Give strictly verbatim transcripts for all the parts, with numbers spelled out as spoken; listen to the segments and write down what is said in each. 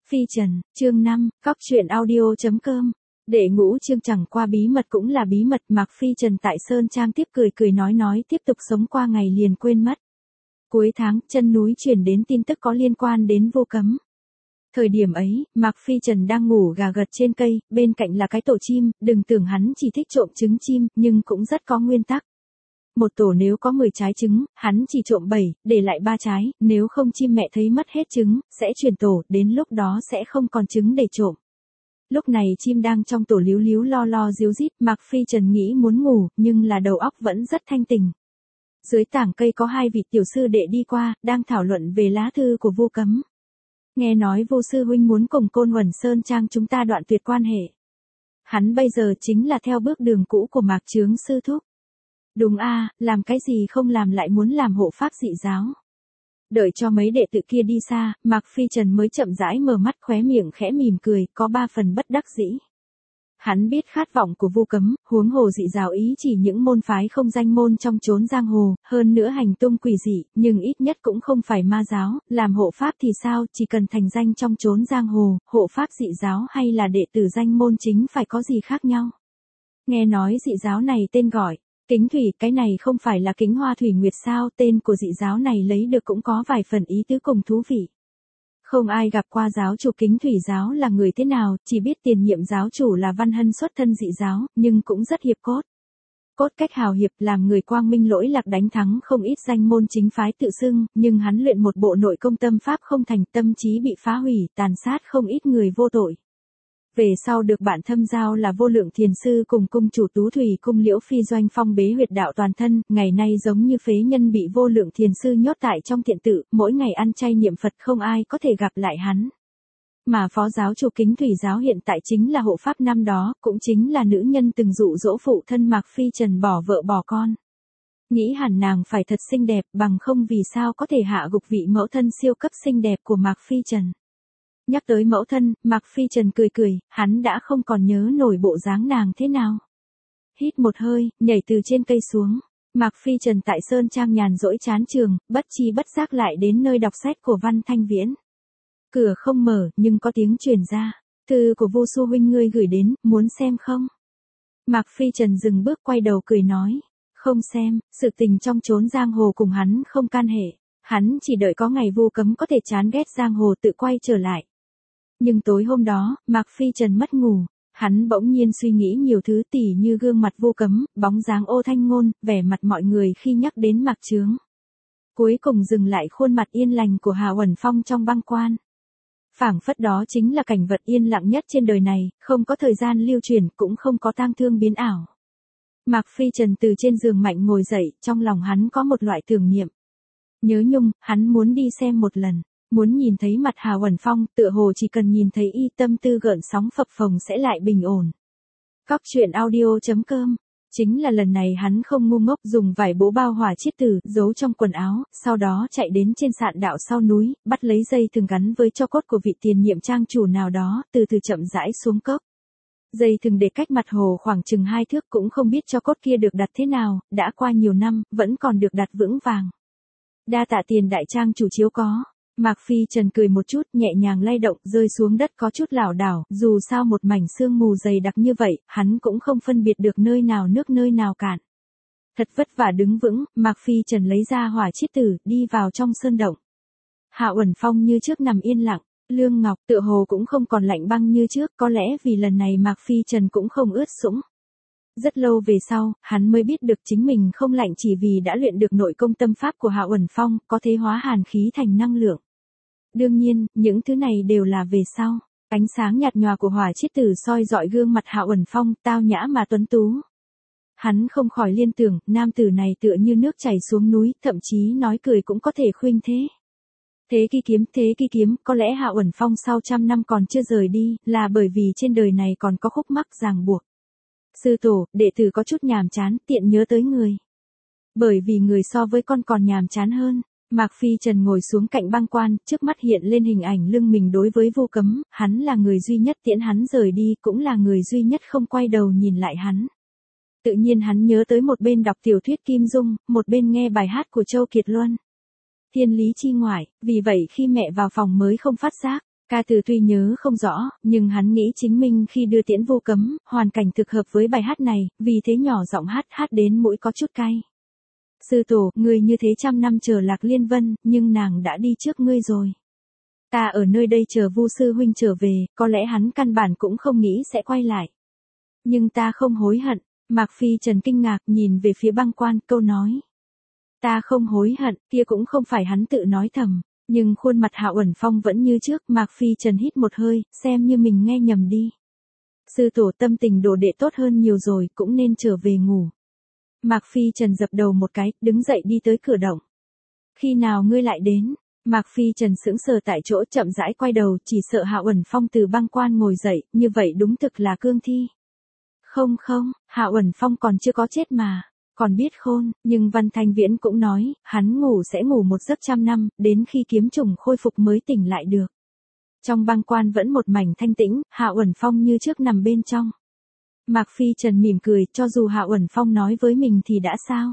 Phi Trần, chương năm, cóc truyện audio.com. Đệ ngũ chương chẳng qua bí mật cũng là bí mật. Mạc Phi Trần tại Sơn Trang tiếp cười cười nói nói tiếp tục sống qua ngày liền quên mất. Cuối tháng, chân núi truyền đến tin tức có liên quan đến Vô Cấm. Thời điểm ấy, Mạc Phi Trần đang ngủ gà gật trên cây, bên cạnh là cái tổ chim, đừng tưởng hắn chỉ thích trộm trứng chim, nhưng cũng rất có nguyên tắc. Một tổ nếu có mười trái trứng, hắn chỉ trộm bảy, để lại ba trái, nếu không chim mẹ thấy mất hết trứng, sẽ chuyển tổ, đến lúc đó sẽ không còn trứng để trộm. Lúc này chim đang trong tổ líu líu lo lo ríu rít, Mạc Phi Trần nghĩ muốn ngủ, nhưng là đầu óc vẫn rất thanh tỉnh. Dưới tảng cây có hai vị tiểu sư đệ đi qua, đang thảo luận về lá thư của Vô Cấm. Nghe nói Vô sư huynh muốn cùng Côn Huẩn Sơn Trang chúng ta đoạn tuyệt quan hệ. Hắn bây giờ chính là theo bước đường cũ của Mạc Chướng sư thúc. Đúng a, làm cái gì không làm lại muốn làm hộ pháp dị giáo. Đợi cho mấy đệ tử kia đi xa, Mạc Phi Trần mới chậm rãi mở mắt, khóe miệng khẽ mỉm cười, có ba phần bất đắc dĩ. Hắn biết khát vọng của Vô Cấm, huống hồ dị giáo ý chỉ những môn phái không danh môn trong chốn giang hồ, hơn nữa hành tung quỷ dị, nhưng ít nhất cũng không phải ma giáo, làm hộ pháp thì sao, chỉ cần thành danh trong chốn giang hồ, hộ pháp dị giáo hay là đệ tử danh môn chính phải có gì khác nhau. Nghe nói dị giáo này tên gọi Kính Thủy, cái này không phải là Kính Hoa Thủy Nguyệt sao, tên của dị giáo này lấy được cũng có vài phần ý tứ cùng thú vị. Không ai gặp qua giáo chủ Kính Thủy giáo là người thế nào, chỉ biết tiền nhiệm giáo chủ là Văn Hân xuất thân dị giáo, nhưng cũng rất hiệp cốt. Cốt cách hào hiệp, làm người quang minh lỗi lạc, đánh thắng không ít danh môn chính phái tự xưng, nhưng hắn luyện một bộ nội công tâm pháp không thành, tâm trí bị phá hủy, tàn sát không ít người vô tội. Về sau được bạn thâm giao là Vô Lượng Thiền Sư cùng cung chủ Tú Thủy cung Liễu Phi doanh phong bế huyệt đạo toàn thân, ngày nay giống như phế nhân bị Vô Lượng Thiền Sư nhốt tại trong thiện tự, mỗi ngày ăn chay niệm Phật không ai có thể gặp lại hắn. Mà phó giáo chủ Kính Thủy giáo hiện tại chính là hộ pháp năm đó, cũng chính là nữ nhân từng dụ dỗ phụ thân Mạc Phi Trần bỏ vợ bỏ con. Nghĩ hẳn nàng phải thật xinh đẹp, bằng không vì sao có thể hạ gục vị mẫu thân siêu cấp xinh đẹp của Mạc Phi Trần. Nhắc tới mẫu thân, Mạc Phi Trần cười cười, hắn đã không còn nhớ nổi bộ dáng nàng thế nào. Hít một hơi, nhảy từ trên cây xuống. Mạc Phi Trần tại Sơn Trang nhàn rỗi chán trường, bất chi bất giác lại đến nơi đọc sách của Văn Thanh Viễn. Cửa không mở, nhưng có tiếng truyền ra. Thư của Vô sư huynh ngươi gửi đến, muốn xem không? Mạc Phi Trần dừng bước quay đầu cười nói. Không xem, sự tình trong chốn giang hồ cùng hắn không can hệ. Hắn chỉ đợi có ngày Vô Cấm có thể chán ghét giang hồ tự quay trở lại. Nhưng tối hôm đó, Mạc Phi Trần mất ngủ, hắn bỗng nhiên suy nghĩ nhiều thứ, tỉ như gương mặt Vô Cấm, bóng dáng Ô Thanh Ngôn, vẻ mặt mọi người khi nhắc đến Mạc Chướng. Cuối cùng dừng lại khuôn mặt yên lành của Hà Uẩn Phong trong băng quan. Phảng phất đó chính là cảnh vật yên lặng nhất trên đời này, không có thời gian lưu chuyển, cũng không có tang thương biến ảo. Mạc Phi Trần từ trên giường mạnh ngồi dậy, trong lòng hắn có một loại tưởng niệm. Nhớ nhung, hắn muốn đi xem một lần. Muốn nhìn thấy mặt Hà Uẩn Phong, tựa hồ chỉ cần nhìn thấy y tâm tư gợn sóng phập phồng sẽ lại bình ổn. Cóc truyện audio.com. Chính là lần này hắn không ngu ngốc, dùng vải bố bao hỏa chiết tử, giấu trong quần áo, sau đó chạy đến trên sạn đạo sau núi, bắt lấy dây thừng gắn với tro cốt của vị tiền nhiệm trang chủ nào đó, từ từ chậm rãi xuống cốc. Dây thừng để cách mặt hồ khoảng chừng hai thước, cũng không biết tro cốt kia được đặt thế nào, đã qua nhiều năm, vẫn còn được đặt vững vàng. Đa tạ tiền đại trang chủ chiếu có. Mạc Phi Trần cười một chút, nhẹ nhàng lay động, rơi xuống đất có chút lảo đảo, dù sao một mảnh sương mù dày đặc như vậy, hắn cũng không phân biệt được nơi nào nước nơi nào cạn. Thật vất vả đứng vững, Mạc Phi Trần lấy ra hỏa chiết tử, đi vào trong sơn động. Hạ Uẩn Phong như trước nằm yên lặng, Lương Ngọc tựa hồ cũng không còn lạnh băng như trước, có lẽ vì lần này Mạc Phi Trần cũng không ướt sũng. Rất lâu về sau, hắn mới biết được chính mình không lạnh chỉ vì đã luyện được nội công tâm pháp của Hạ Uẩn Phong, có thể hóa hàn khí thành năng lượng. Đương nhiên, những thứ này đều là về sau. Ánh sáng nhạt nhòa của hỏa chiết tử soi dọi gương mặt Hạ Uẩn Phong, tao nhã mà tuấn tú. Hắn không khỏi liên tưởng, nam tử này tựa như nước chảy xuống núi, thậm chí nói cười cũng có thể khuynh thế. Thế Kỳ Kiếm, Thế Kỳ Kiếm, có lẽ Hạ Uẩn Phong sau trăm năm còn chưa rời đi, là bởi vì trên đời này còn có khúc mắc ràng buộc. Sư tổ, đệ tử có chút nhàm chán, tiện nhớ tới người. Bởi vì người so với con còn nhàm chán hơn. Mạc Phi Trần ngồi xuống cạnh băng quan, trước mắt hiện lên hình ảnh lưng mình đối với Vô Cấm, hắn là người duy nhất tiễn hắn rời đi, cũng là người duy nhất không quay đầu nhìn lại hắn. Tự nhiên hắn nhớ tới một bên đọc tiểu thuyết Kim Dung, một bên nghe bài hát của Châu Kiệt Luân. Thiên lý chi ngoại, vì vậy khi mẹ vào phòng mới không phát giác. Ca từ tuy nhớ không rõ, nhưng hắn nghĩ chính mình khi đưa tiễn Vu Cấm, hoàn cảnh thực hợp với bài hát này, vì thế nhỏ giọng hát hát đến mũi có chút cay. Sư tổ, người như thế trăm năm chờ Lạc Liên Vân, nhưng nàng đã đi trước ngươi rồi. Ta ở nơi đây chờ Vu sư huynh trở về, có lẽ hắn căn bản cũng không nghĩ sẽ quay lại. Nhưng ta không hối hận. Mạc Phi Trần kinh ngạc nhìn về phía Băng Quan, câu nói. Ta không hối hận, kia cũng không phải hắn tự nói thầm. Nhưng khuôn mặt Hạo Uẩn Phong vẫn như trước, Mạc Phi Trần hít một hơi, xem như mình nghe nhầm đi. Sư tổ, tâm tình đồ đệ tốt hơn nhiều rồi, cũng nên trở về ngủ. Mạc Phi Trần dập đầu một cái, đứng dậy đi tới cửa động. Khi nào ngươi lại đến? Mạc Phi Trần sững sờ tại chỗ, chậm rãi quay đầu, chỉ sợ Hạo Uẩn Phong từ Băng Quan ngồi dậy, như vậy đúng thực là cương thi. Không không, Hạo Uẩn Phong còn chưa có chết mà, còn biết khôn, nhưng Văn Thanh Viễn cũng nói, hắn ngủ sẽ ngủ một giấc trăm năm, đến khi kiếm trùng khôi phục mới tỉnh lại được. Trong Băng Quan vẫn một mảnh thanh tĩnh, Hạo Uẩn Phong như trước nằm bên trong. Mạc Phi Trần mỉm cười, cho dù Hạo Uẩn Phong nói với mình thì đã sao?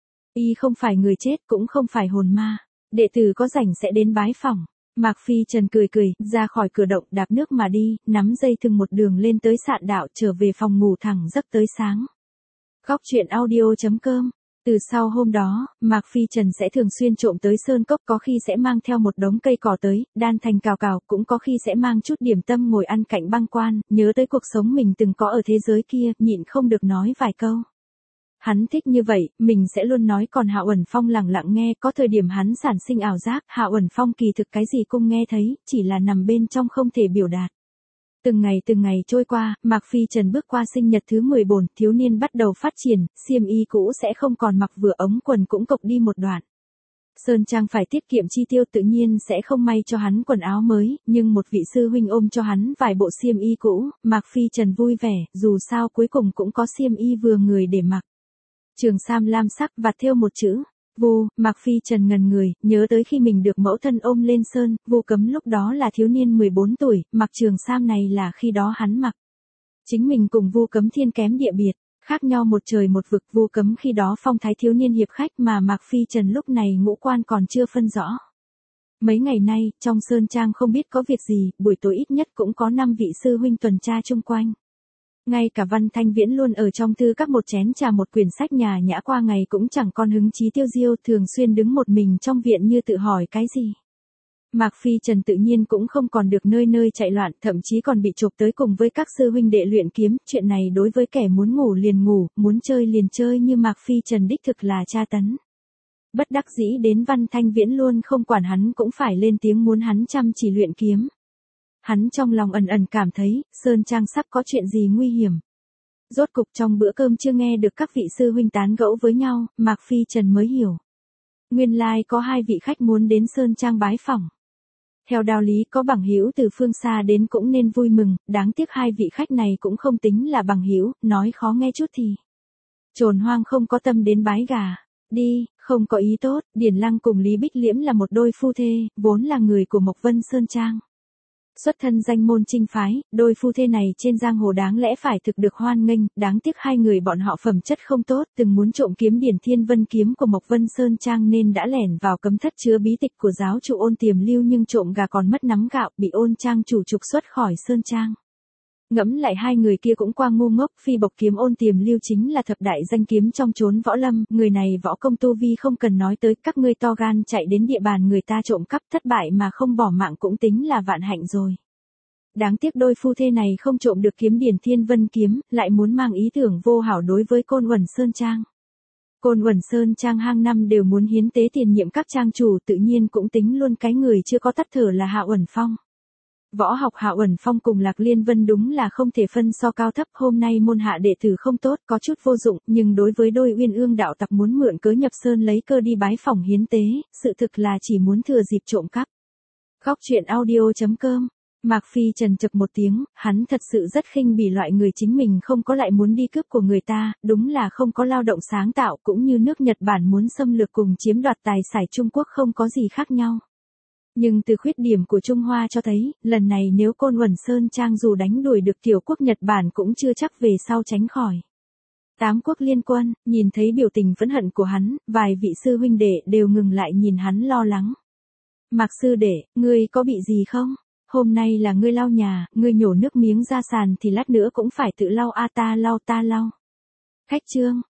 Y không phải người chết, cũng không phải hồn ma, đệ tử có rảnh sẽ đến bái phỏng. Mạc Phi Trần cười cười, ra khỏi cửa động, đạp nước mà đi, nắm dây thừng một đường lên tới sạn đạo, trở về phòng ngủ thẳng giấc tới sáng. Góc truyện audio chấm com. Từ sau hôm đó, Mạc Phi Trần sẽ thường xuyên trộm tới sơn cốc, có khi sẽ mang theo một đống cây cỏ tới, đan thành cào cào, cũng có khi sẽ mang chút điểm tâm ngồi ăn cạnh Băng Quan, nhớ tới cuộc sống mình từng có ở thế giới kia, nhịn không được nói vài câu. Hắn thích như vậy, mình sẽ luôn nói, còn Hạo Uẩn Phong lặng lặng nghe, có thời điểm hắn sản sinh ảo giác, Hạo Uẩn Phong kỳ thực cái gì cũng nghe thấy, chỉ là nằm bên trong không thể biểu đạt. Từng ngày từng ngày trôi qua, Mạc Phi Trần bước qua sinh nhật thứ mười bốn, thiếu niên bắt đầu phát triển, xiêm y cũ sẽ không còn mặc, vừa ống quần cũng cộc đi một đoạn. Sơn Trang phải tiết kiệm chi tiêu, tự nhiên sẽ không may cho hắn quần áo mới, nhưng một vị sư huynh ôm cho hắn vài bộ xiêm y cũ, Mạc Phi Trần vui vẻ, dù sao cuối cùng cũng có xiêm y vừa người để mặc. Trường sam lam sắc, vạt thêu một chữ Vu. Mạc Phi Trần ngần người, nhớ tới khi mình được mẫu thân ôm lên sơn, Vu Cấm lúc đó là thiếu niên mười bốn tuổi, mặc trường sam này là khi đó hắn mặc. Chính mình cùng Vu Cấm thiên kém địa biệt, khác nhau một trời một vực. Vu Cấm khi đó phong thái thiếu niên hiệp khách, mà Mạc Phi Trần lúc này ngũ quan còn chưa phân rõ. Mấy ngày nay, trong sơn trang không biết có việc gì, buổi tối ít nhất cũng có năm vị sư huynh tuần tra chung quanh. Ngay cả Văn Thanh Viễn luôn ở trong thư các một chén trà một quyển sách nhà nhã qua ngày cũng chẳng còn hứng chí tiêu diêu, thường xuyên đứng một mình trong viện như tự hỏi cái gì. Mạc Phi Trần tự nhiên cũng không còn được nơi nơi chạy loạn, thậm chí còn bị chộp tới cùng với các sư huynh đệ luyện kiếm, chuyện này đối với kẻ muốn ngủ liền ngủ, muốn chơi liền chơi như Mạc Phi Trần đích thực là tra tấn. Bất đắc dĩ đến Văn Thanh Viễn luôn không quản hắn cũng phải lên tiếng muốn hắn chăm chỉ luyện kiếm. Hắn trong lòng ẩn ẩn cảm thấy, Sơn Trang sắp có chuyện gì nguy hiểm. Rốt cục trong bữa cơm chưa nghe được các vị sư huynh tán gẫu với nhau, Mạc Phi Trần mới hiểu. Nguyên lai có hai vị khách muốn đến Sơn Trang bái phỏng. Theo đạo lý có bằng hữu từ phương xa đến cũng nên vui mừng, đáng tiếc hai vị khách này cũng không tính là bằng hữu, nói khó nghe chút thì. Trồn hoang không có tâm đến bái gà. Đi, không có ý tốt. Điển Lăng cùng Lý Bích Liễm là một đôi phu thê, vốn là người của Mộc Vân Sơn Trang. Xuất thân danh môn trinh phái, đôi phu thê này trên giang hồ đáng lẽ phải thực được hoan nghênh, đáng tiếc hai người bọn họ phẩm chất không tốt, từng muốn trộm kiếm Điển Thiên Vân kiếm của Mộc Vân Sơn Trang nên đã lẻn vào cấm thất chứa bí tịch của giáo chủ Ôn Tiềm Lưu, nhưng trộm gà còn mất nắm gạo, bị Ôn Trang chủ trục xuất khỏi Sơn Trang. Ngẫm lại hai người kia cũng qua ngu ngốc, phi bộc kiếm Ôn Tiềm Lưu chính là thập đại danh kiếm trong chốn võ lâm, người này võ công tu vi không cần nói tới, các ngươi to gan chạy đến địa bàn người ta trộm cắp, thất bại mà không bỏ mạng cũng tính là vạn hạnh rồi. Đáng tiếc đôi phu thê này không trộm được kiếm Điển Thiên Vân kiếm, lại muốn mang ý tưởng vô hảo đối với Côn Uẩn Sơn Trang. Côn Uẩn Sơn Trang hàng năm đều muốn hiến tế tiền nhiệm các trang chủ, tự nhiên cũng tính luôn cái người chưa có tắt thở là Hạo Uẩn Phong. Võ học Hạo Uẩn Phong cùng Lạc Liên Vân đúng là không thể phân so cao thấp, hôm nay môn hạ đệ tử không tốt, có chút vô dụng, nhưng đối với đôi Uyên Ương đạo tặc muốn mượn cớ nhập sơn lấy cơ đi bái phỏng hiến tế, sự thực là chỉ muốn thừa dịp trộm cắp. Góc truyện audio chấm com. Mạc Phi Trần chực một tiếng, hắn thật sự rất khinh bỉ loại người chính mình không có lại muốn đi cướp của người ta, đúng là không có lao động sáng tạo, cũng như nước Nhật Bản muốn xâm lược cùng chiếm đoạt tài sản Trung Quốc không có gì khác nhau. Nhưng từ khuyết điểm của Trung Hoa cho thấy, lần này nếu Côn Uẩn Sơn Trang dù đánh đuổi được tiểu quốc Nhật Bản cũng chưa chắc về sau tránh khỏi. Tám quốc liên quân, nhìn thấy biểu tình phẫn hận của hắn, vài vị sư huynh đệ đều ngừng lại nhìn hắn lo lắng. Mạc sư đệ, ngươi có bị gì không? hôm nay là ngươi lau nhà, ngươi nhổ nước miếng ra sàn thì lát nữa cũng phải tự lau a ta lau ta lau. Khách trương,